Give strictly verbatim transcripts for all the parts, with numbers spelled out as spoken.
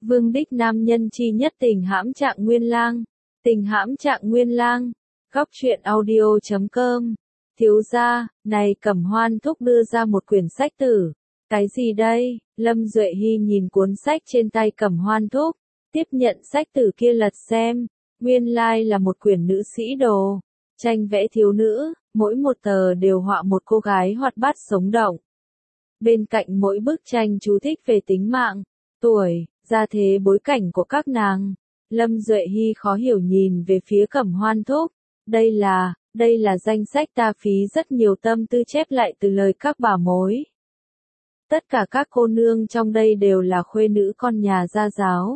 Vương đích nam nhân chi nhất tình hãm trạng nguyên lang. Tình hãm trạng nguyên lang. Góc truyện audio chấm com. Thiếu gia, này Cẩm Hoan thúc đưa ra một quyển sách tử. Cái gì đây? Lâm Duệ Hy nhìn cuốn sách trên tay Cẩm Hoan thúc, tiếp nhận sách tử kia lật xem. Nguyên lai là một quyển nữ sĩ đồ. Tranh vẽ thiếu nữ, mỗi một tờ đều họa một cô gái hoạt bát sống động. Bên cạnh mỗi bức tranh chú thích về tính mạng, tuổi, gia thế bối cảnh của các nàng. Lâm Duệ Hy khó hiểu nhìn về phía Cẩm Hoan thúc. Đây là, đây là danh sách ta phí rất nhiều tâm tư chép lại từ lời các bà mối. Tất cả các cô nương trong đây đều là khuê nữ con nhà gia giáo.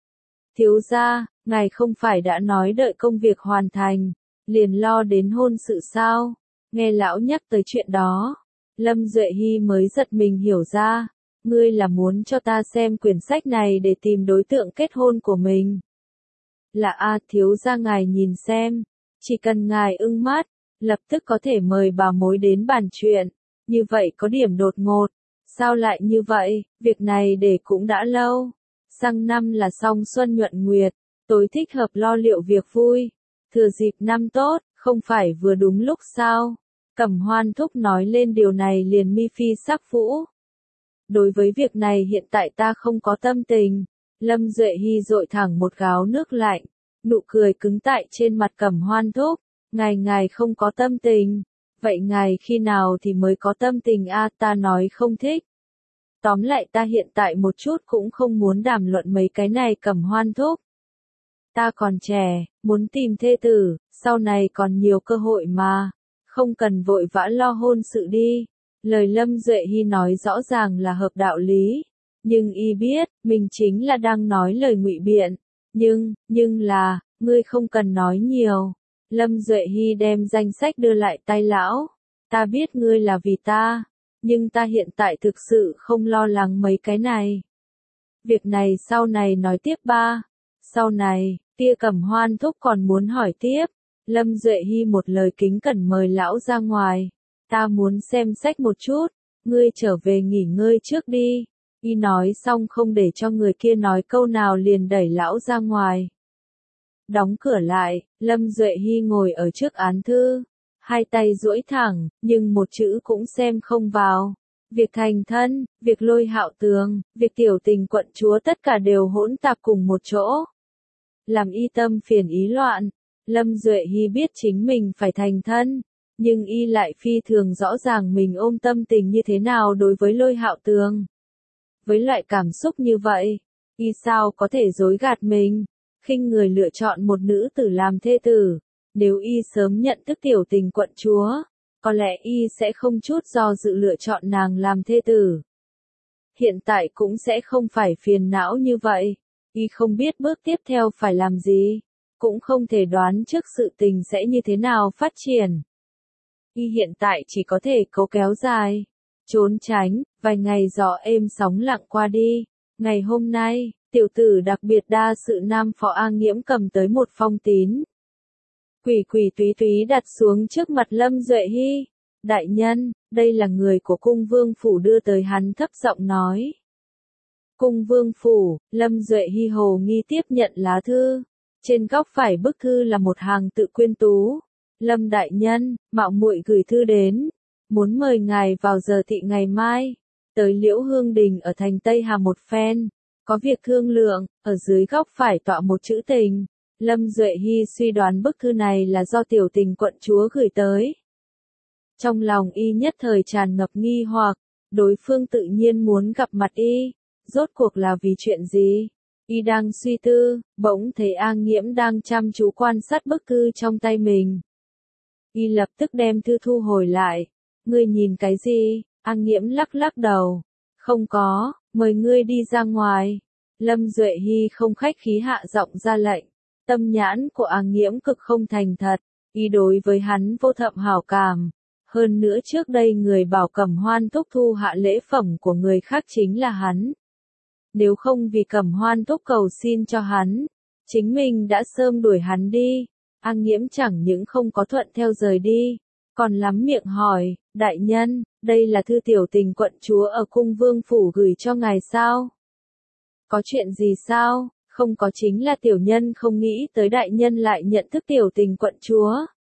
Thiếu gia, ngài không phải đã nói đợi công việc hoàn thành, liền lo đến hôn sự sao? Nghe lão nhắc tới chuyện đó, Lâm Duệ Hy mới giật mình hiểu ra, ngươi là muốn cho ta xem quyển sách này để tìm đối tượng kết hôn của mình. Là a thiếu gia ngài nhìn xem, chỉ cần ngài ưng mắt, lập tức có thể mời bà mối đến bàn chuyện, như vậy có điểm đột ngột, sao lại như vậy, việc này để cũng đã lâu. Sang năm là song xuân nhuận nguyệt, tối thích hợp lo liệu việc vui, thừa dịp năm tốt, không phải vừa đúng lúc sao? Cẩm Hoan thúc nói lên điều này liền mi phi sắc vũ. Đối với việc này hiện tại ta không có tâm tình. Lâm Duệ Hy dội thẳng một gáo nước lạnh, nụ cười cứng tại trên mặt Cẩm Hoan thúc. Ngài ngài không có tâm tình, vậy ngài khi nào thì mới có tâm tình a? Ta nói không thích. Tóm lại ta hiện tại một chút cũng không muốn đàm luận mấy cái này Cẩm Hoan thúc. Ta còn trẻ, muốn tìm thê tử, sau này còn nhiều cơ hội mà, không cần vội vã lo hôn sự đi. Lời Lâm Duệ Hy nói rõ ràng là hợp đạo lý, nhưng y biết, mình chính là đang nói lời ngụy biện, nhưng, nhưng là, ngươi không cần nói nhiều. Lâm Duệ Hy đem danh sách đưa lại tay lão, ta biết ngươi là vì ta, nhưng ta hiện tại thực sự không lo lắng mấy cái này. Việc này sau này nói tiếp ba. Sau này, tia Cẩm Hoan thúc còn muốn hỏi tiếp. Lâm Duệ Hy một lời kính cẩn mời lão ra ngoài. Ta muốn xem sách một chút, ngươi trở về nghỉ ngơi trước đi. Y nói xong không để cho người kia nói câu nào liền đẩy lão ra ngoài. Đóng cửa lại, Lâm Duệ Hy ngồi ở trước án thư, hai tay duỗi thẳng, nhưng một chữ cũng xem không vào. Việc thành thân, việc Lôi Hạo Tường, việc tiểu tình quận chúa tất cả đều hỗn tạp cùng một chỗ. Làm y tâm phiền ý loạn, Lâm Duệ Hy biết chính mình phải thành thân, nhưng y lại phi thường rõ ràng mình ôm tâm tình như thế nào đối với Lôi Hạo Tường. Với loại cảm xúc như vậy, y sao có thể dối gạt mình, khinh người lựa chọn một nữ tử làm thê tử. Nếu y sớm nhận thức tiểu tình quận chúa, có lẽ y sẽ không chút do dự lựa chọn nàng làm thê tử. Hiện tại cũng sẽ không phải phiền não như vậy, y không biết bước tiếp theo phải làm gì, cũng không thể đoán trước sự tình sẽ như thế nào phát triển. Y hiện tại chỉ có thể cố kéo dài, trốn tránh, vài ngày gió êm sóng lặng qua đi. Ngày hôm nay, tiểu tử đặc biệt đa sự Nam Phó A Nghiễm cầm tới một phong tín. Quỷ quỷ túy túy đặt xuống trước mặt Lâm Duệ Hy. Đại nhân, đây là người của cung vương phủ đưa tới, hắn thấp giọng nói. Cung vương phủ, Lâm Duệ Hy hồ nghi tiếp nhận lá thư. Trên góc phải bức thư là một hàng tự quyên tú. Lâm đại nhân, mạo muội gửi thư đến, muốn mời ngài vào giờ thị ngày mai, tới Liễu Hương Đình ở thành Tây Hà một phen, có việc thương lượng. Ở dưới góc phải tọa một chữ tình. Lâm Duệ Hy suy đoán bức thư này là do tiểu tình quận chúa gửi tới. Trong lòng y nhất thời tràn ngập nghi hoặc, đối phương tự nhiên muốn gặp mặt y, rốt cuộc là vì chuyện gì? Y đang suy tư, bỗng thấy A Nghiễm đang chăm chú quan sát bức thư trong tay mình. Y lập tức đem thư thu hồi lại. Ngươi nhìn cái gì? A Nghiễm lắc lắc đầu. Không có, mời ngươi đi ra ngoài. Lâm Duệ Hy không khách khí hạ giọng ra lệnh. Tâm nhãn của A Nghiễm cực không thành thật, y đối với hắn vô thậm hảo cảm. Hơn nữa trước đây người bảo Cẩm Hoan thúc thu hạ lễ phẩm của người khác chính là hắn. Nếu không vì Cẩm Hoan thúc cầu xin cho hắn, chính mình đã sớm đuổi hắn đi. A Nghiễm chẳng những không có thuận theo rời đi, còn lắm miệng hỏi, đại nhân, đây là thư tiểu tình quận chúa ở cung vương phủ gửi cho ngài sao? Có chuyện gì sao? Không có, chính là tiểu nhân không nghĩ tới đại nhân lại nhận thức tiểu tình quận chúa.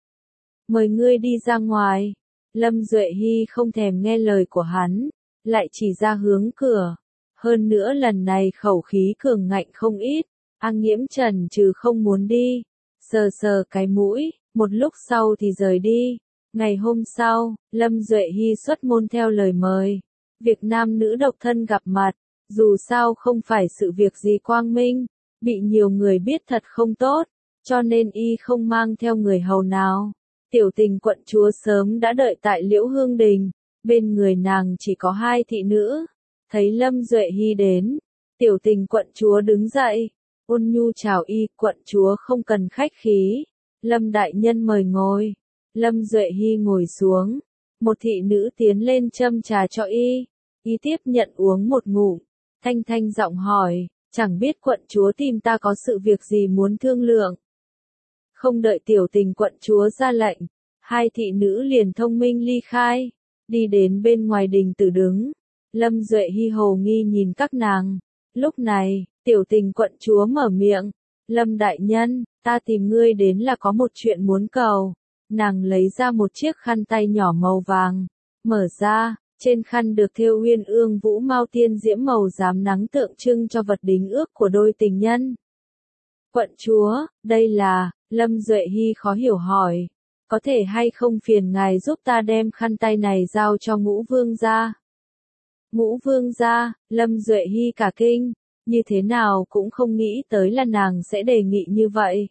Mời ngươi đi ra ngoài. Lâm Duệ Hy không thèm nghe lời của hắn, lại chỉ ra hướng cửa. Hơn nữa lần này khẩu khí cường ngạnh không ít, An Nghiễm Trần trừ không muốn đi, sờ sờ cái mũi, một lúc sau thì rời đi. Ngày hôm sau, Lâm Duệ Hy xuất môn theo lời mời. Việc nam nữ độc thân gặp mặt, dù sao không phải sự việc gì quang minh, bị nhiều người biết thật không tốt, cho nên y không mang theo người hầu nào. Tiểu tình quận chúa sớm đã đợi tại Liễu Hương Đình, bên người nàng chỉ có hai thị nữ. Thấy Lâm Duệ Hy đến, tiểu tình quận chúa đứng dậy, ôn nhu chào y, quận chúa không cần khách khí. Lâm đại nhân mời ngồi. Lâm Duệ Hy ngồi xuống, một thị nữ tiến lên châm trà cho y, y tiếp nhận uống một ngụm, thanh thanh giọng hỏi, chẳng biết quận chúa tìm ta có sự việc gì muốn thương lượng. Không đợi tiểu tình quận chúa ra lệnh, hai thị nữ liền thông minh ly khai, đi đến bên ngoài đình tử đứng. Lâm Duệ Hy hồ nghi nhìn các nàng. Lúc này, tiểu tình quận chúa mở miệng, Lâm đại nhân, ta tìm ngươi đến là có một chuyện muốn cầu. Nàng lấy ra một chiếc khăn tay nhỏ màu vàng, mở ra, trên khăn được thêu uyên ương vũ mau tiên diễm màu rám nắng tượng trưng cho vật đính ước của đôi tình nhân. Quận chúa, đây là, Lâm Duệ Hy khó hiểu hỏi, có thể hay không phiền ngài giúp ta đem khăn tay này giao cho Ngũ Vương gia? Ngũ Vương gia, Lâm Duệ Hy cả kinh, như thế nào cũng không nghĩ tới là nàng sẽ đề nghị như vậy.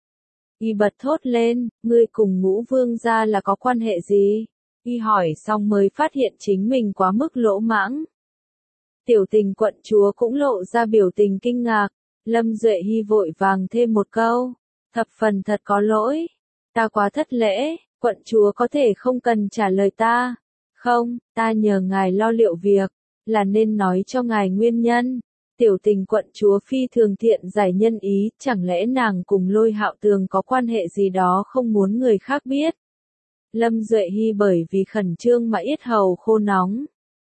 Y bật thốt lên, ngươi cùng Ngũ Vương gia là có quan hệ gì? Y hỏi xong mới phát hiện chính mình quá mức lỗ mãng. Tiểu tình quận chúa cũng lộ ra biểu tình kinh ngạc. Lâm Duệ Hy vội vàng thêm một câu, thập phần thật có lỗi, ta quá thất lễ, quận chúa có thể không cần trả lời ta. Không, ta nhờ ngài lo liệu việc, là nên nói cho ngài nguyên nhân. Tiểu tình quận chúa phi thường thiện giải nhân ý, chẳng lẽ nàng cùng Lôi Hạo Tường có quan hệ gì đó không muốn người khác biết. Lâm Duệ Hy bởi vì khẩn trương mà yết hầu khô nóng.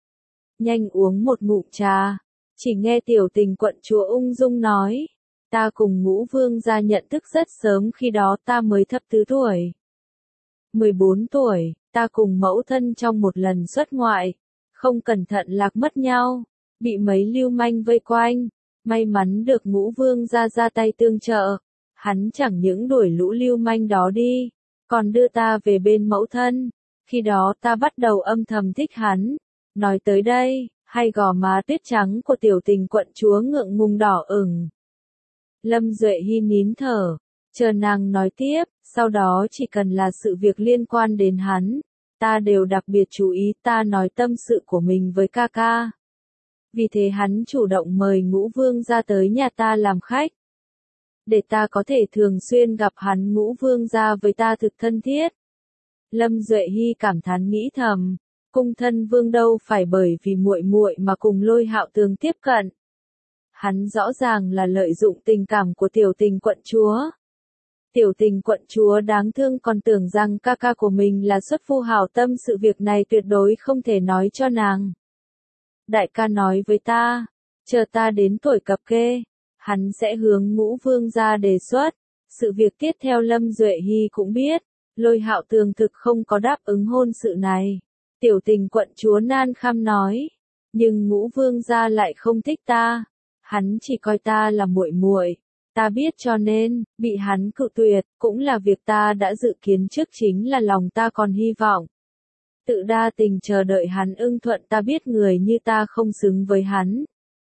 Nhanh uống một ngụm trà, chỉ nghe tiểu tình quận chúa ung dung nói, ta cùng Ngũ Vương gia nhận thức rất sớm, khi đó ta mới thập tứ tuổi. mười bốn tuổi, ta cùng mẫu thân trong một lần xuất ngoại, không cẩn thận lạc mất nhau, bị mấy lưu manh vây quanh, may mắn được Ngũ Vương gia ra tay tương trợ, hắn chẳng những đuổi lũ lưu manh đó đi, còn đưa ta về bên mẫu thân, khi đó ta bắt đầu âm thầm thích hắn. Nói tới đây, hai gò má tuyết trắng của tiểu tình quận chúa ngượng ngùng đỏ ửng. Lâm Duệ Hy nín thở, chờ nàng nói tiếp, sau đó chỉ cần là sự việc liên quan đến hắn, ta đều đặc biệt chú ý, ta nói tâm sự của mình với ca ca. Vì thế hắn chủ động mời Ngũ Vương ra tới nhà ta làm khách. Để ta có thể thường xuyên gặp hắn, Ngũ Vương ra với ta thực thân thiết. Lâm Duệ Hy cảm thán nghĩ thầm, cung thân vương đâu phải bởi vì muội muội mà cùng Lôi Hạo Tường tiếp cận. Hắn rõ ràng là lợi dụng tình cảm của tiểu tình quận chúa. Tiểu tình quận chúa đáng thương còn tưởng rằng ca ca của mình là xuất phu hảo tâm, sự việc này tuyệt đối không thể nói cho nàng. Đại ca nói với ta, chờ ta đến tuổi cập kê, hắn sẽ hướng Ngũ Vương gia đề xuất. Sự việc tiếp theo Lâm Duệ Hy cũng biết, Lôi Hạo Tường thực không có đáp ứng hôn sự này. Tiểu tình quận chúa nan kham nói, nhưng Ngũ Vương gia lại không thích ta, hắn chỉ coi ta là muội muội, ta biết cho nên, bị hắn cự tuyệt, cũng là việc ta đã dự kiến trước, chính là lòng ta còn hy vọng. Tự đa tình chờ đợi hắn ưng thuận, ta biết người như ta không xứng với hắn.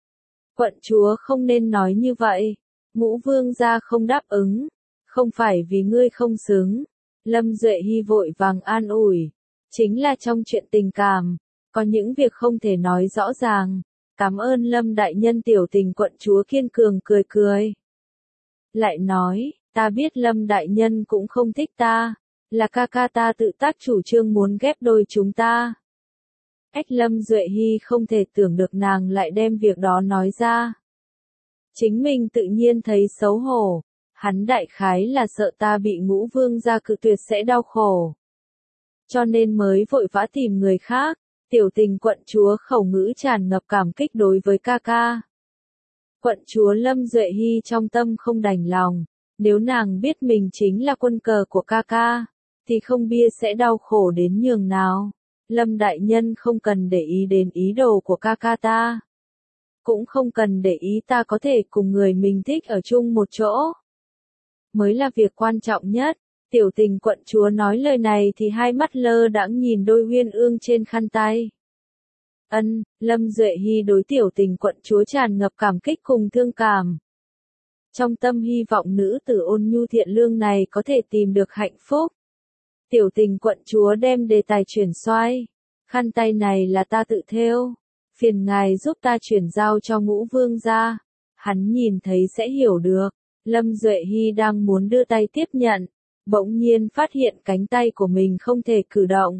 Quận chúa không nên nói như vậy, Ngũ Vương gia không đáp ứng, không phải vì ngươi không xứng. Lâm Duệ Hy vội vàng an ủi, chính là trong chuyện tình cảm, có những việc không thể nói rõ ràng. Cảm ơn Lâm đại nhân. Tiểu tình quận chúa kiên cường cười cười. Lại nói, ta biết Lâm đại nhân cũng không thích ta, là ca ca ta tự tác chủ trương muốn ghép đôi chúng ta. Ách, Lâm Duệ Hy không thể tưởng được nàng lại đem việc đó nói ra. Chính mình tự nhiên thấy xấu hổ, hắn đại khái là sợ ta bị Ngũ Vương gia cự tuyệt sẽ đau khổ. Cho nên mới vội vã tìm người khác. Tiểu tình quận chúa khẩu ngữ tràn ngập cảm kích đối với ca ca. Quận chúa Lâm Duệ Hy trong tâm không đành lòng, nếu nàng biết mình chính là quân cờ của ca ca, thì không bia sẽ đau khổ đến nhường nào. Lâm đại nhân không cần để ý đến ý đồ của ca ca ta. Cũng không cần để ý ta có thể cùng người mình thích ở chung một chỗ. Mới là việc quan trọng nhất. Tiểu Tình quận chúa nói lời này thì hai mắt lơ đãng nhìn đôi uyên ương trên khăn tay. Ân, Lâm Duệ Hy đối Tiểu Tình quận chúa tràn ngập cảm kích cùng thương cảm. Trong tâm hy vọng nữ tử ôn nhu thiện lương này có thể tìm được hạnh phúc. Tiểu Tình quận chúa đem đề tài chuyển xoay. Khăn tay này là ta tự thêu. Phiền ngài giúp ta chuyển giao cho Ngũ Vương gia. Hắn nhìn thấy sẽ hiểu được. Lâm Duệ Hy đang muốn đưa tay tiếp nhận. Bỗng nhiên phát hiện cánh tay của mình không thể cử động.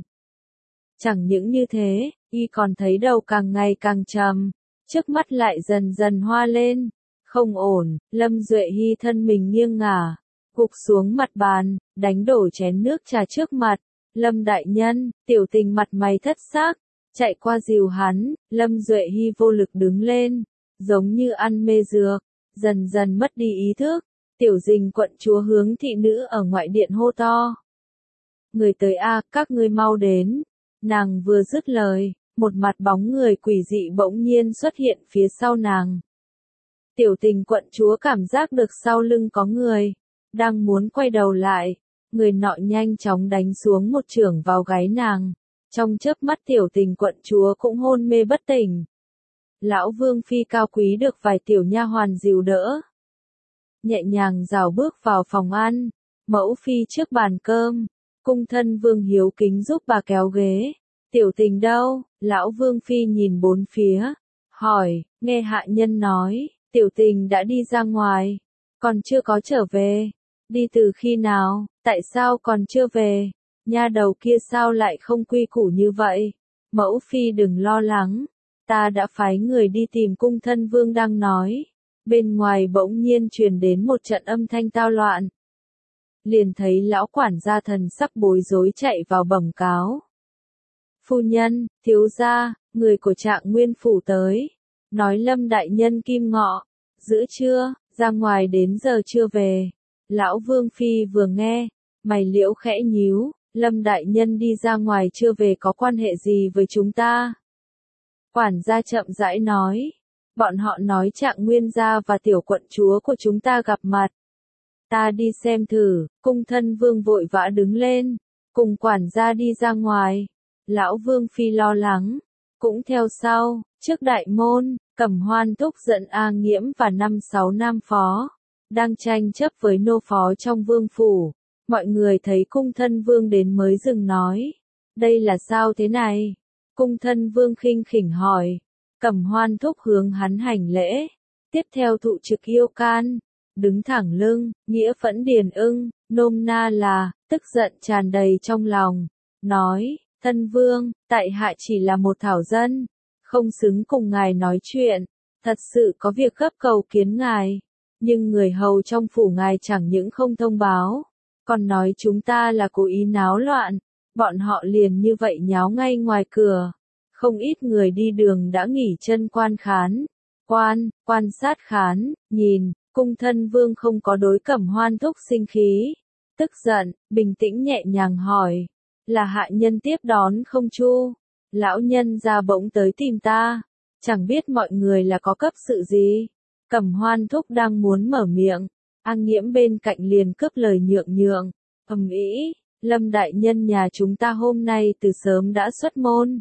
Chẳng những như thế, y còn thấy đầu càng ngày càng trầm. Trước mắt lại dần dần hoa lên. Không ổn, Lâm Duệ Hy thân mình nghiêng ngả. Gục xuống mặt bàn, đánh đổ chén nước trà trước mặt. Lâm đại nhân, Tiểu Tình mặt mày thất xác. Chạy qua dìu hắn, Lâm Duệ Hy vô lực đứng lên. Giống như ăn mê dược, dần dần mất đi ý thức. Tiểu Dình quận chúa hướng thị nữ ở ngoại điện hô to. Người tới a, các ngươi mau đến. Nàng vừa dứt lời, một mặt bóng người quỷ dị bỗng nhiên xuất hiện phía sau nàng. Tiểu Tình quận chúa cảm giác được sau lưng có người, đang muốn quay đầu lại. Người nọ nhanh chóng đánh xuống một chưởng vào gáy nàng. Trong chớp mắt Tiểu Tình quận chúa cũng hôn mê bất tỉnh. Lão Vương phi cao quý được vài tiểu nha hoàn dìu đỡ. Nhẹ nhàng rảo bước vào phòng ăn, mẫu phi trước bàn cơm, cung thân Vương hiếu kính giúp bà kéo ghế. Tiểu Tình đâu? Lão Vương phi nhìn bốn phía, hỏi, nghe hạ nhân nói, Tiểu Tình đã đi ra ngoài, còn chưa có trở về. Đi từ khi nào, tại sao còn chưa về? Nha đầu kia sao lại không quy củ như vậy? Mẫu phi đừng lo lắng, ta đã phái người đi tìm cung thân Vương đang nói. Bên ngoài bỗng nhiên truyền đến một trận âm thanh tao loạn. Liền thấy lão quản gia thần sắc bối rối chạy vào bẩm cáo. Phu nhân, thiếu gia, người của Trạng Nguyên phủ tới. Nói Lâm đại nhân kim ngọ, giữ chưa, ra ngoài đến giờ chưa về. Lão Vương phi vừa nghe, mày liễu khẽ nhíu, Lâm đại nhân đi ra ngoài chưa về có quan hệ gì với chúng ta? Quản gia chậm rãi nói. Bọn họ nói Trạng Nguyên gia và tiểu quận chúa của chúng ta gặp mặt. Ta đi xem thử, cung thân Vương vội vã đứng lên, cùng quản gia đi ra ngoài. Lão Vương phi lo lắng, cũng theo sau, trước đại môn, Cẩm Hoan thúc dẫn A Nghiễm và năm sáu nam phó, đang tranh chấp với nô phó trong vương phủ. Mọi người thấy cung thân Vương đến mới dừng nói, đây là sao thế này? Cung thân Vương khinh khỉnh hỏi. Cẩm Hoan thúc hướng hắn hành lễ, tiếp theo thụ trực yêu can, đứng thẳng lưng, nghĩa phẫn điền ưng, nôm na là, tức giận tràn đầy trong lòng, nói, thân Vương, tại hạ chỉ là một thảo dân, không xứng cùng ngài nói chuyện, thật sự có việc gấp cầu kiến ngài, nhưng người hầu trong phủ ngài chẳng những không thông báo, còn nói chúng ta là cố ý náo loạn, bọn họ liền như vậy nháo ngay ngoài cửa. Không ít người đi đường đã nghỉ chân quan khán, quan, quan sát khán, nhìn, cung thân Vương không có đối Cẩm Hoan thúc sinh khí, tức giận, bình tĩnh nhẹ nhàng hỏi, là hạ nhân tiếp đón không chu, lão nhân ra bỗng tới tìm ta, chẳng biết mọi người là có cấp sự gì. Cẩm Hoan thúc đang muốn mở miệng, A Nghiễm bên cạnh liền cướp lời nhượng nhượng, ầm ĩ, Lâm đại nhân nhà chúng ta hôm nay từ sớm đã xuất môn.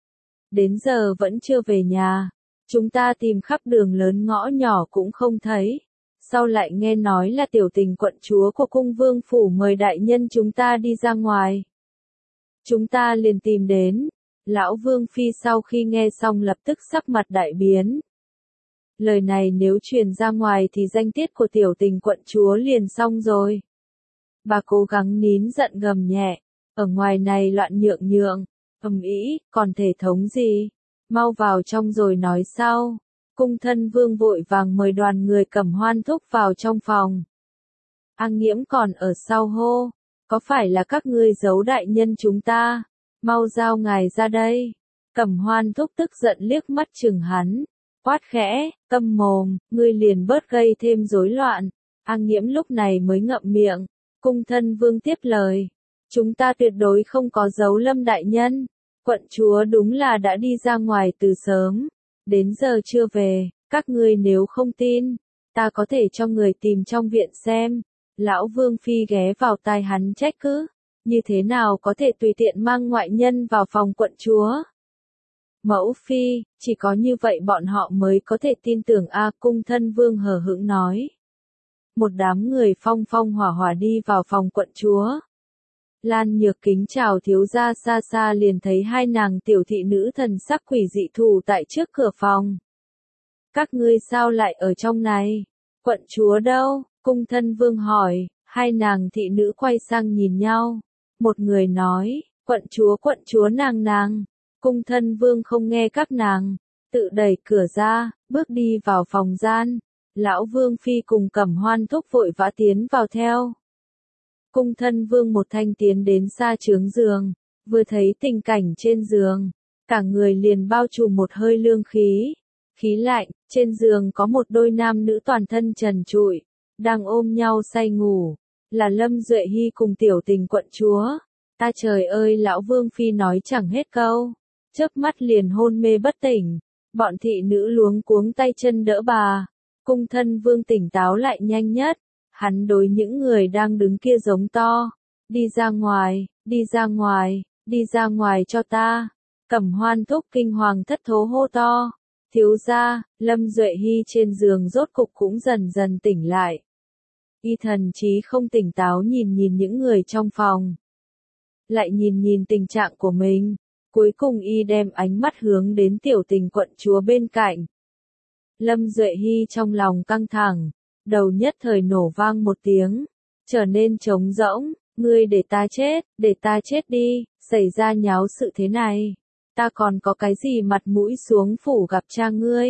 Đến giờ vẫn chưa về nhà, chúng ta tìm khắp đường lớn ngõ nhỏ cũng không thấy, sau lại nghe nói là Tiểu Tình quận chúa của cung vương phủ mời đại nhân chúng ta đi ra ngoài. Chúng ta liền tìm đến, lão Vương phi sau khi nghe xong lập tức sắc mặt đại biến. Lời này nếu truyền ra ngoài thì danh tiết của Tiểu Tình quận chúa liền xong rồi. Bà cố gắng nín giận gầm nhẹ, ở ngoài này loạn nhượng nhượng. Ầm ĩ, còn thể thống gì? Mau vào trong rồi nói sau. Cung thân Vương vội vàng mời đoàn người Cẩm Hoan thúc vào trong phòng. A Nghiễm còn ở sau hô, có phải là các ngươi giấu đại nhân chúng ta? Mau giao ngài ra đây. Cẩm Hoan thúc tức giận liếc mắt chừng hắn, quát khẽ, câm mồm, ngươi liền bớt gây thêm rối loạn. A Nghiễm lúc này mới ngậm miệng, cung thân vương tiếp lời. Chúng ta tuyệt đối không có giấu Lâm đại nhân. Quận chúa đúng là đã đi ra ngoài từ sớm, đến giờ chưa về, các ngươi nếu không tin, ta có thể cho người tìm trong viện xem. Lão Vương Phi ghé vào tai hắn trách cứ, như thế nào có thể tùy tiện mang ngoại nhân vào phòng quận chúa. Mẫu Phi, chỉ có như vậy bọn họ mới có thể tin tưởng A cung thân vương hờ hững nói. Một đám người phong phong hỏa hỏa đi vào phòng quận chúa. Lan Nhược kính chào thiếu gia, xa xa liền thấy hai nàng tiểu thị nữ thần sắc quỷ dị thủ tại trước cửa phòng. Các ngươi sao lại ở trong này? Quận chúa đâu? Cung thân vương hỏi, hai nàng thị nữ quay sang nhìn nhau. Một người nói, quận chúa quận chúa nàng nàng. Cung thân vương không nghe các nàng, tự đẩy cửa ra, bước đi vào phòng gian. Lão Vương Phi cùng Cẩm Hoan thúc vội vã tiến vào theo. Cung thân vương một thanh tiến đến xa trướng giường, vừa thấy tình cảnh trên giường, cả người liền bao trùm một hơi lương khí. Khí lạnh, trên giường có một đôi nam nữ toàn thân trần trụi, đang ôm nhau say ngủ, là Lâm Duệ Hy cùng tiểu tình quận chúa. Ta trời ơi, lão Vương Phi nói chẳng hết câu, chớp mắt liền hôn mê bất tỉnh, bọn thị nữ luống cuống tay chân đỡ bà. Cung thân vương tỉnh táo lại nhanh nhất, hắn đối những người đang đứng kia giống to, đi ra ngoài, đi ra ngoài, đi ra ngoài cho ta. Cẩm Hoan thúc kinh hoàng thất thố hô to, thiếu gia. Lâm Duệ Hy trên giường rốt cục cũng dần dần tỉnh lại. Y thần trí không tỉnh táo nhìn nhìn những người trong phòng, lại nhìn nhìn tình trạng của mình, cuối cùng y đem ánh mắt hướng đến tiểu tình quận chúa bên cạnh. Lâm Duệ Hy trong lòng căng thẳng, đầu nhất thời nổ vang một tiếng, trở nên trống rỗng. Ngươi để ta chết, để ta chết đi, xảy ra nháo sự thế này, ta còn có cái gì mặt mũi xuống phủ gặp cha ngươi.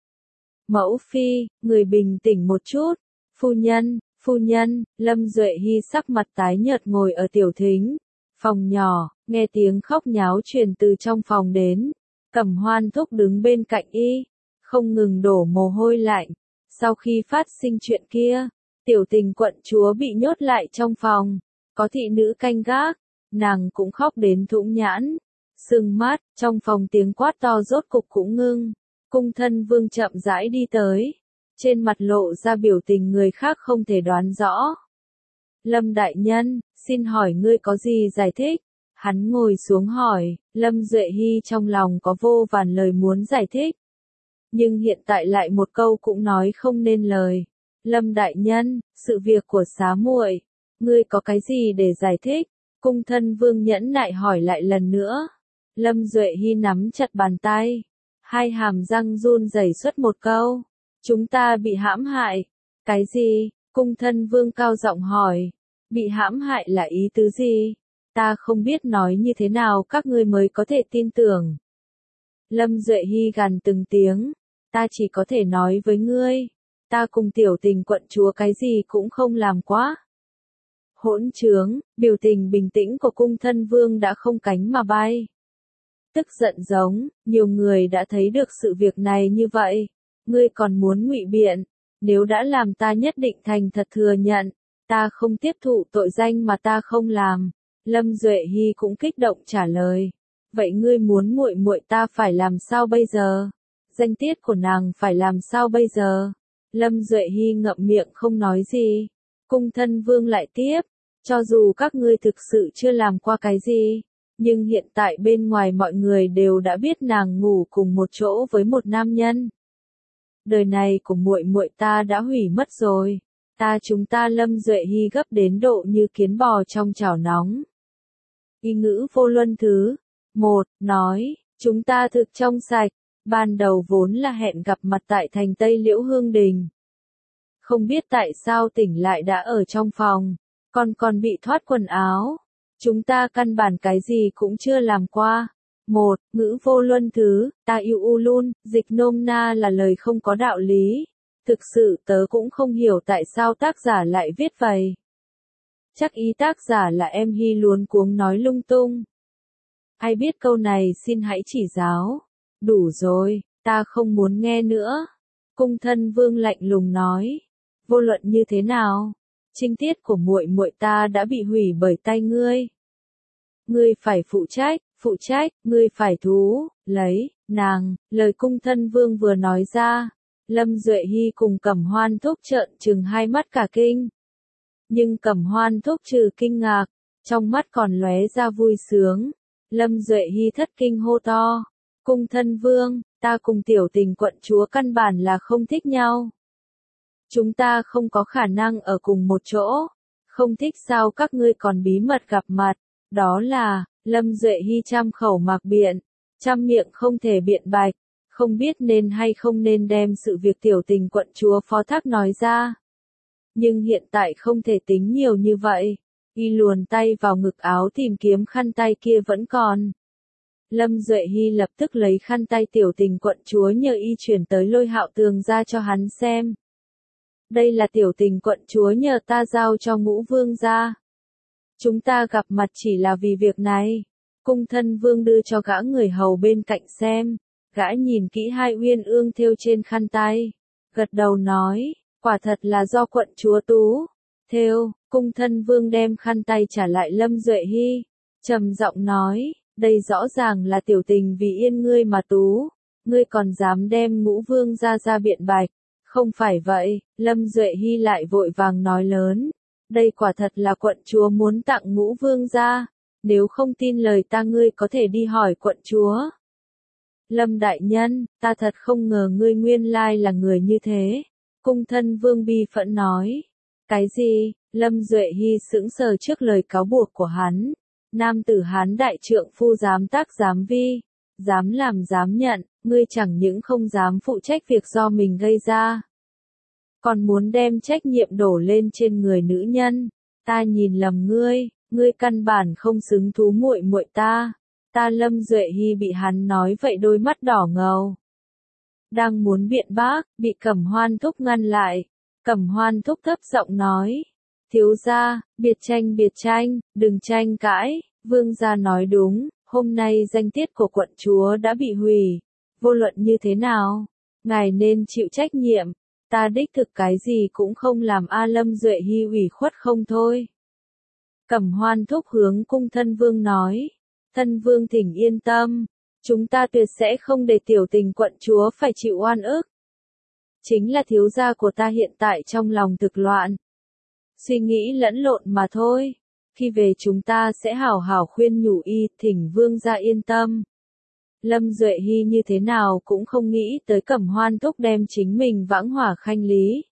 Mẫu Phi, người bình tĩnh một chút. Phu nhân, phu nhân. Lâm Duệ Hy sắc mặt tái nhợt ngồi ở tiểu thính phòng nhỏ, nghe tiếng khóc nháo truyền từ trong phòng đến. Cẩm Hoan thúc đứng bên cạnh y, không ngừng đổ mồ hôi lạnh. Sau khi phát sinh chuyện kia, tiểu tình quận chúa bị nhốt lại trong phòng, có thị nữ canh gác, nàng cũng khóc đến thủng nhãn, sưng mắt. Trong phòng tiếng quát to rốt cục cũng ngưng. Cung thân vương chậm rãi đi tới, trên mặt lộ ra biểu tình người khác không thể đoán rõ. Lâm đại nhân, xin hỏi ngươi có gì giải thích? Hắn ngồi xuống hỏi. Lâm Duệ Hy trong lòng có vô vàn lời muốn giải thích, nhưng hiện tại lại một câu cũng nói không nên lời. Lâm đại nhân, sự việc của xá muội, ngươi có cái gì để giải thích? Cung thân vương nhẫn nại hỏi lại lần nữa. Lâm Duệ Hy nắm chặt bàn tay, hai hàm răng run rẩy xuất một câu. Chúng ta bị hãm hại. Cái gì? Cung thân vương cao giọng hỏi. Bị hãm hại là ý tứ gì? Ta không biết nói như thế nào các ngươi mới có thể tin tưởng. Lâm Duệ Hy gằn từng tiếng. Ta chỉ có thể nói với ngươi, ta cùng tiểu tình quận chúa cái gì cũng không làm quá. Hỗn trướng. Biểu tình bình tĩnh của cung thân vương đã không cánh mà bay. Tức giận giống, nhiều người đã thấy được sự việc này như vậy, ngươi còn muốn ngụy biện, nếu đã làm ta nhất định thành thật thừa nhận, ta không tiếp thụ tội danh mà ta không làm. Lâm Duệ Hy cũng kích động trả lời, vậy ngươi muốn muội muội ta phải làm sao bây giờ? Danh tiết của nàng phải làm sao bây giờ? Lâm Duệ Hy ngậm miệng không nói gì. Cung thân vương lại tiếp, cho dù các ngươi thực sự chưa làm qua cái gì, nhưng hiện tại bên ngoài mọi người đều đã biết nàng ngủ cùng một chỗ với một nam nhân. Đời này của muội muội ta đã hủy mất rồi. Ta chúng ta Lâm Duệ Hy gấp đến độ như kiến bò trong chảo nóng. Y ngữ vô luân thứ một nói, chúng ta thực trong sạch, ban đầu vốn là hẹn gặp mặt tại thành Tây Liễu Hương Đình. Không biết tại sao tỉnh lại đã ở trong phòng, còn còn bị thoát quần áo. Chúng ta căn bản cái gì cũng chưa làm qua. Một, ngữ vô luân thứ, ta yêu u luôn, dịch nôm na là lời không có đạo lý. Thực sự tớ cũng không hiểu tại sao tác giả lại viết vậy. Chắc ý tác giả là em Hy luống cuống nói lung tung. Ai biết câu này xin hãy chỉ giáo. Đủ rồi, Ta không muốn nghe nữa. Cung thân vương lạnh lùng nói. Vô luận như thế nào, trinh tiết của muội muội ta đã bị hủy bởi tay ngươi. Ngươi phải phụ trách, phụ trách, ngươi phải thú, lấy, nàng, lời cung thân vương vừa nói ra. Lâm Duệ Hy cùng Cẩm Hoan Thúc trợn trừng hai mắt cả kinh. Nhưng Cẩm Hoan Thúc trừ kinh ngạc, trong mắt còn lóe ra vui sướng. Lâm Duệ Hy thất kinh hô to. Cung thân vương, ta cùng tiểu tình quận chúa căn bản là không thích nhau. Chúng ta không có khả năng ở cùng một chỗ. Không thích sao các ngươi còn bí mật gặp mặt. Đó là, Lâm Duệ Hy trăm khẩu mạc biện, trăm miệng không thể biện bạch. Không biết nên hay không nên đem sự việc tiểu tình quận chúa phó thác nói ra. Nhưng hiện tại không thể tính nhiều như vậy. Y luồn tay vào ngực áo tìm kiếm khăn tay kia vẫn còn. Lâm Duệ Hy lập tức lấy khăn tay tiểu tình quận chúa nhờ y chuyển tới Lôi Hạo Tường ra cho hắn xem. Đây là tiểu tình quận chúa nhờ ta giao cho Ngũ Vương gia. Chúng ta gặp mặt chỉ là vì việc này. Cung thân vương đưa cho gã người hầu bên cạnh xem. Gã nhìn kỹ hai uyên ương thêu trên khăn tay. Gật đầu nói, quả thật là do quận chúa Tú. Thêu, cung thân vương đem khăn tay trả lại Lâm Duệ Hy. Trầm giọng nói, đây rõ ràng là tiểu tình vì yên ngươi mà Tú. Ngươi còn dám đem Ngũ Vương ra ra biện bạch. Không phải vậy, Lâm Duệ Hy lại vội vàng nói lớn. Đây quả thật là quận chúa muốn tặng Ngũ Vương ra. Nếu không tin lời ta ngươi có thể đi hỏi quận chúa. Lâm đại nhân, ta thật không ngờ ngươi nguyên lai là người như thế. Cung thân vương bi phẫn nói. Cái gì? Lâm Duệ Hy sững sờ trước lời cáo buộc của hắn. Nam tử Hán đại trượng phu dám tác dám vi. Dám làm dám nhận, ngươi chẳng những không dám phụ trách việc do mình gây ra. Còn muốn đem trách nhiệm đổ lên trên người nữ nhân. Ta nhìn lầm ngươi, ngươi căn bản không xứng thú muội muội ta. Ta Lâm Duệ Hy bị hắn nói vậy đôi mắt đỏ ngầu. Đang muốn biện bác, bị Cẩm Hoan Thúc ngăn lại. Cẩm Hoan Thúc thấp giọng nói. Thiếu gia, biệt tranh biệt tranh, đừng tranh cãi. Vương gia nói đúng, hôm nay danh tiết của quận chúa đã bị hủy. Vô luận như thế nào, ngài nên chịu trách nhiệm. Ta đích thực cái gì cũng không làm A Lâm Duệ Hy ủy khuất không thôi. Cẩm Hoan Thúc hướng cung thân vương nói. Thân vương thỉnh yên tâm, chúng ta tuyệt sẽ không để tiểu tình quận chúa phải chịu oan ức. Chính là thiếu gia của ta hiện tại trong lòng thực loạn. Suy nghĩ lẫn lộn mà thôi. Khi về chúng ta sẽ hảo hảo khuyên nhủ y, thỉnh vương gia yên tâm. Lâm Duệ Hy như thế nào cũng không nghĩ tới Cẩm Hoan Thúc đem chính mình vãng hỏa khanh lý.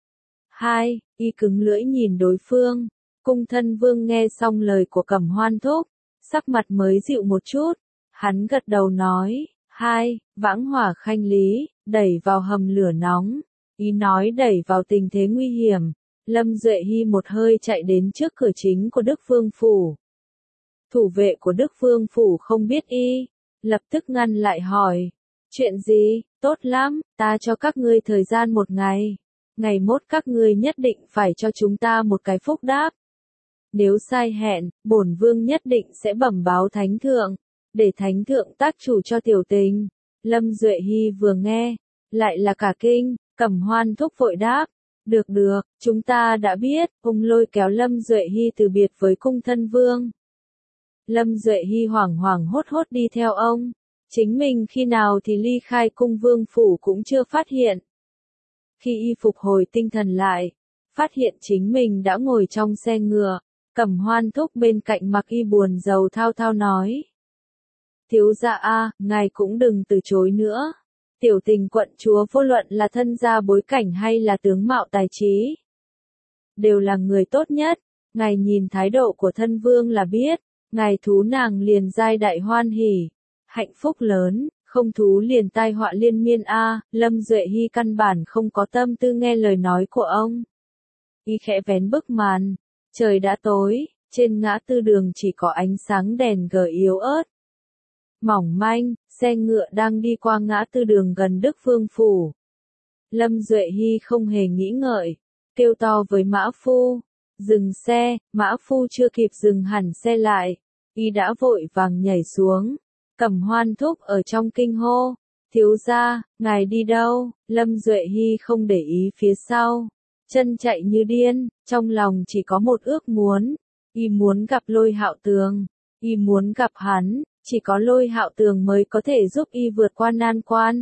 Hai, y cứng lưỡi nhìn đối phương. Cung thân vương nghe xong lời của Cẩm Hoan Thúc. Sắc mặt mới dịu một chút. Hắn gật đầu nói. Hai, vãng hỏa khanh lý, đẩy vào hầm lửa nóng. Ý nói đẩy vào tình thế nguy hiểm. Lâm Duệ Hy một hơi chạy đến trước cửa chính của Đức Vương Phủ. Thủ vệ của Đức Vương Phủ không biết y. Lập tức ngăn lại hỏi. Chuyện gì? Tốt lắm, ta cho các ngươi thời gian một ngày. Ngày mốt các ngươi nhất định phải cho chúng ta một cái phúc đáp. Nếu sai hẹn, bổn vương nhất định sẽ bẩm báo thánh thượng, để thánh thượng tác chủ cho tiểu tình. Lâm Duệ Hy vừa nghe, lại là cả kinh. Cẩm Hoan Thúc vội đáp. Được được, chúng ta đã biết. Ông lôi kéo Lâm Duệ Hy từ biệt với cung thân vương. Lâm Duệ Hy hoảng hoảng hốt hốt đi theo ông. Chính mình khi nào thì ly khai cung vương phủ cũng chưa phát hiện. Khi y phục hồi tinh thần lại, phát hiện chính mình đã ngồi trong xe ngựa. Cẩm Hoan Thúc bên cạnh mặc y buồn rầu thao thao nói. Thiếu gia a, ngài cũng đừng từ chối nữa. Tiểu tình quận chúa vô luận là thân gia bối cảnh hay là tướng mạo tài trí. Đều là người tốt nhất. Ngài nhìn thái độ của thân vương là biết. Ngài thú nàng liền giai đại hoan hỉ. Hạnh phúc lớn, không thú liền tai họa liên miên a. Lâm Duệ Hy căn bản không có tâm tư nghe lời nói của ông. Y khẽ vén bức màn. Trời đã tối, trên ngã tư đường chỉ có ánh sáng đèn gờ yếu ớt. Mỏng manh, xe ngựa đang đi qua ngã tư đường gần Đức Vương Phủ. Lâm Duệ Hy không hề nghĩ ngợi, kêu to với mã phu. Dừng xe, mã phu chưa kịp dừng hẳn xe lại. Y đã vội vàng nhảy xuống. Cẩm Hoan Thúc ở trong kinh hô. Thiếu gia, ngài đi đâu? Lâm Duệ Hy không để ý phía sau, chân chạy như điên, trong lòng chỉ có một ước muốn, y muốn gặp Lôi Hạo Tường, y muốn gặp hắn, chỉ có Lôi Hạo Tường mới có thể giúp y vượt qua nan quan.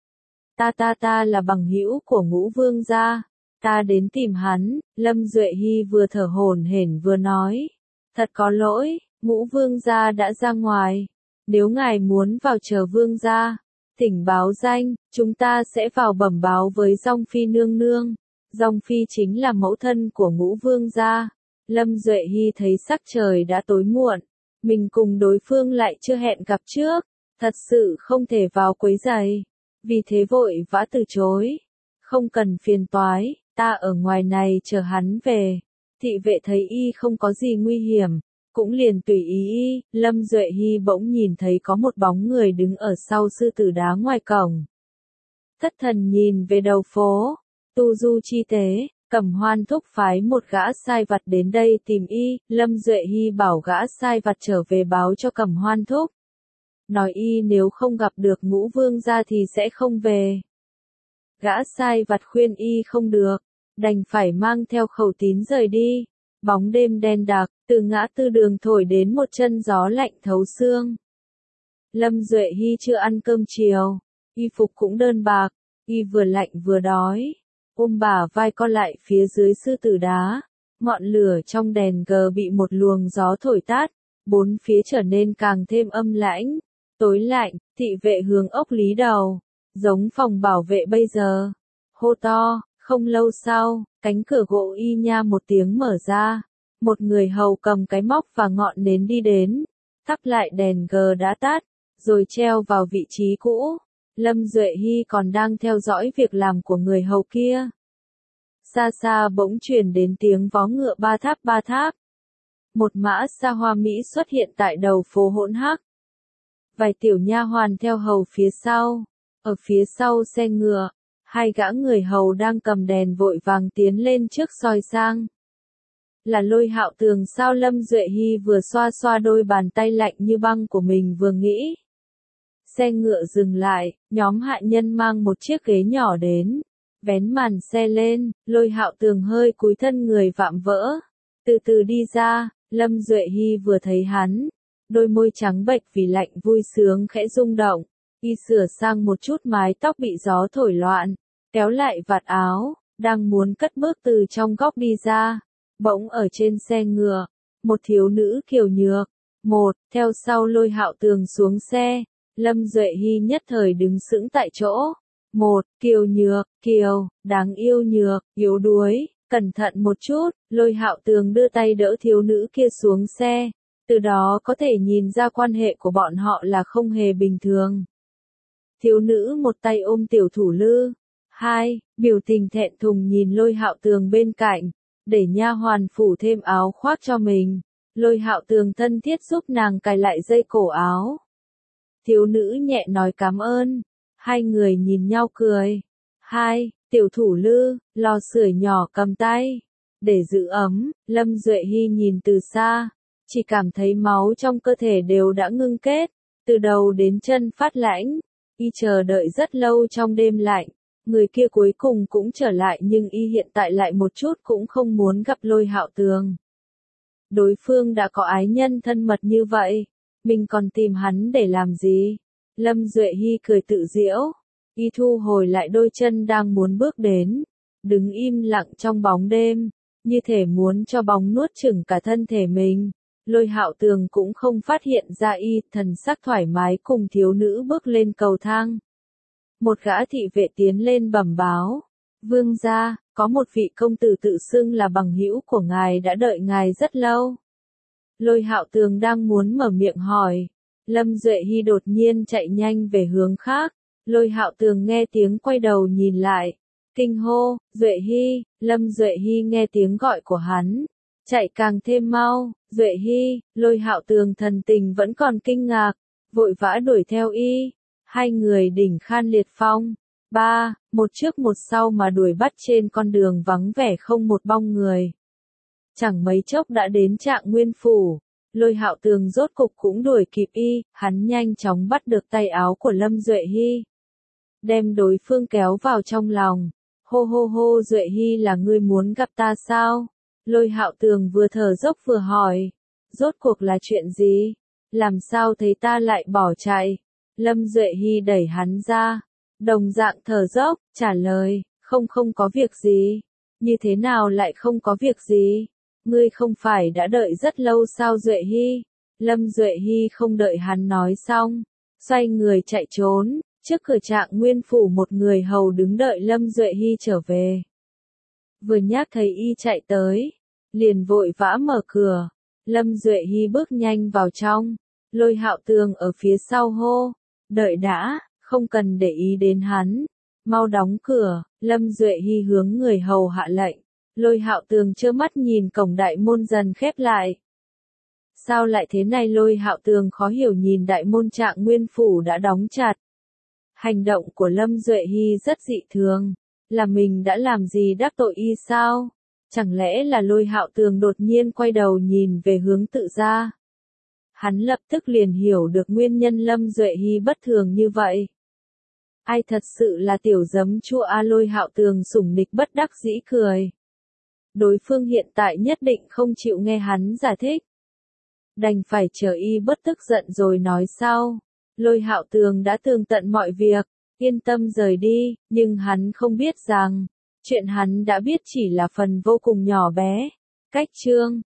Ta ta ta là bằng hữu của Ngũ Vương gia, ta đến tìm hắn, Lâm Duệ Hy vừa thở hổn hển vừa nói, thật có lỗi, Ngũ Vương gia đã ra ngoài, nếu ngài muốn vào chờ Vương gia, thỉnh báo danh, chúng ta sẽ vào bẩm báo với Dong Phi nương nương. Dong Phi chính là mẫu thân của Ngũ Vương gia. Lâm Duệ Hy thấy sắc trời đã tối muộn, mình cùng đối phương lại chưa hẹn gặp trước, thật sự không thể vào quấy rầy, vì thế vội vã từ chối. Không cần phiền toái, ta ở ngoài này chờ hắn về. Thị vệ thấy y không có gì nguy hiểm, cũng liền tùy ý y. Lâm Duệ Hy bỗng nhìn thấy có một bóng người đứng ở sau sư tử đá ngoài cổng. Thất thần nhìn về đầu phố, tu du chi tế, Cẩm Hoan thúc phái một gã sai vặt đến đây tìm y. Lâm Duệ Hy bảo gã sai vặt trở về báo cho Cẩm Hoan thúc, nói y nếu không gặp được Ngũ Vương gia thì sẽ không về. Gã sai vặt khuyên y không được, đành phải mang theo khẩu tín rời đi. Bóng đêm đen đặc, từ ngã tư đường thổi đến một chân gió lạnh thấu xương. Lâm Duệ Hy chưa ăn cơm chiều, y phục cũng đơn bạc, y vừa lạnh vừa đói, ôm bả vai con lại phía dưới sư tử đá. Ngọn lửa trong đèn gờ bị một luồng gió thổi tắt, bốn phía trở nên càng thêm âm lãnh, tối lạnh. Thị vệ hướng ốc lý đầu, giống phòng bảo vệ bây giờ, hô to. Không lâu sau, cánh cửa gỗ y nha một tiếng mở ra, một người hầu cầm cái móc và ngọn nến đi đến, thắp lại đèn gờ đã tắt, rồi treo vào vị trí cũ. Lâm Duệ Hy còn đang theo dõi việc làm của người hầu kia. Xa xa bỗng truyền đến tiếng vó ngựa ba tháp ba tháp. Một mã xa hoa mỹ xuất hiện tại đầu phố hỗn hắc. Vài tiểu nha hoàn theo hầu phía sau, ở phía sau xe ngựa. Hai gã người hầu đang cầm đèn vội vàng tiến lên trước soi sang. Là Lôi Hạo Tường sao? Lâm Duệ Hy vừa xoa xoa đôi bàn tay lạnh như băng của mình vừa nghĩ. Xe ngựa dừng lại, nhóm hạ nhân mang một chiếc ghế nhỏ đến, vén màn xe lên, Lôi Hạo Tường hơi cúi thân người vạm vỡ, từ từ đi ra. Lâm Duệ Hy vừa thấy hắn, đôi môi trắng bệch vì lạnh vui sướng khẽ rung động, y sửa sang một chút mái tóc bị gió thổi loạn, kéo lại vạt áo, đang muốn cất bước từ trong góc đi ra, bỗng ở trên xe ngựa, một thiếu nữ kiều nhược, một, theo sau Lôi Hạo Tường xuống xe. Lâm Duệ Hy nhất thời đứng sững tại chỗ. Một, kiều nhược, kiều, đáng yêu nhược, yếu đuối, cẩn thận một chút. Lôi Hạo Tường đưa tay đỡ thiếu nữ kia xuống xe, từ đó có thể nhìn ra quan hệ của bọn họ là không hề bình thường. Thiếu nữ một tay ôm tiểu thủ lư, hai, biểu tình thẹn thùng nhìn Lôi Hạo Tường bên cạnh, để nha hoàn phủ thêm áo khoác cho mình. Lôi Hạo Tường thân thiết giúp nàng cài lại dây cổ áo. Thiếu nữ nhẹ nói cảm ơn, hai người nhìn nhau cười. Hai, tiểu thủ lư, lò sưởi nhỏ cầm tay, để giữ ấm. Lâm Duệ Hy nhìn từ xa, chỉ cảm thấy máu trong cơ thể đều đã ngưng kết, từ đầu đến chân phát lãnh. Y chờ đợi rất lâu trong đêm lạnh, người kia cuối cùng cũng trở lại, nhưng y hiện tại lại một chút cũng không muốn gặp Lôi Hạo Tường. Đối phương đã có ái nhân thân mật như vậy, mình còn tìm hắn để làm gì? Lâm Duệ Hy cười tự giễu, y thu hồi lại đôi chân đang muốn bước đến, đứng im lặng trong bóng đêm, như thể muốn cho bóng nuốt chửng cả thân thể mình. Lôi Hạo Tường cũng không phát hiện ra y, thần sắc thoải mái cùng thiếu nữ bước lên cầu thang. Một gã thị vệ tiến lên bẩm báo, vương gia, có một vị công tử tự xưng là bằng hữu của ngài đã đợi ngài rất lâu. Lôi Hạo Tường đang muốn mở miệng hỏi, Lâm Duệ Hy đột nhiên chạy nhanh về hướng khác. Lôi Hạo Tường nghe tiếng quay đầu nhìn lại, kinh hô, Duệ Hy. Lâm Duệ Hy nghe tiếng gọi của hắn, chạy càng thêm mau. Duệ Hy. Lôi Hạo Tường thần tình vẫn còn kinh ngạc, vội vã đuổi theo y. Hai người đỉnh Khan Liệt Phong, ba, một trước một sau mà đuổi bắt trên con đường vắng vẻ không một bóng người. Chẳng mấy chốc đã đến Trạng Nguyên phủ. Lôi Hạo Tường rốt cục cũng đuổi kịp y, hắn nhanh chóng bắt được tay áo của Lâm Duệ Hy. đem đối phương kéo vào trong lòng. Hô hô hô, Duệ Hy, là ngươi muốn gặp ta sao? Lôi Hạo Tường vừa thở dốc vừa hỏi. Rốt cuộc là chuyện gì? Làm sao thấy ta lại bỏ chạy? Lâm Duệ Hy đẩy hắn ra. Đồng dạng thở dốc, trả lời, không không có việc gì. Như thế nào lại không có việc gì? Ngươi không phải đã đợi rất lâu sao Duệ Hy? Lâm Duệ Hy không đợi hắn nói xong, xoay người chạy trốn, trước cửa Trạng Nguyên phủ một người hầu đứng đợi Lâm Duệ Hy trở về. Vừa nhắc thấy y chạy tới, liền vội vã mở cửa, Lâm Duệ Hy bước nhanh vào trong, Lôi Hạo Tường ở phía sau hô, đợi đã, không cần để ý đến hắn, mau đóng cửa. Lâm Duệ Hy hướng người hầu hạ lệnh, Lôi Hạo Tường trơ mắt nhìn cổng đại môn dần khép lại. Sao lại thế này? Lôi Hạo Tường khó hiểu nhìn đại môn Trạng Nguyên phủ đã đóng chặt. Hành động của Lâm Duệ Hy rất dị thường, là mình đã làm gì đắc tội y sao? Chẳng lẽ là Lôi Hạo Tường đột nhiên quay đầu nhìn về hướng Tự gia? Hắn lập tức liền hiểu được nguyên nhân Lâm Duệ Hy bất thường như vậy. Ai thật sự là tiểu giấm chua a? Lôi Hạo Tường sủng nịch bất đắc dĩ cười. Đối phương hiện tại nhất định không chịu nghe hắn giải thích. Đành phải chờ y bất tức giận rồi nói sau. Lôi Hạo Tường đã tường tận mọi việc, yên tâm rời đi, nhưng hắn không biết rằng, chuyện hắn đã biết chỉ là phần vô cùng nhỏ bé. Cách chương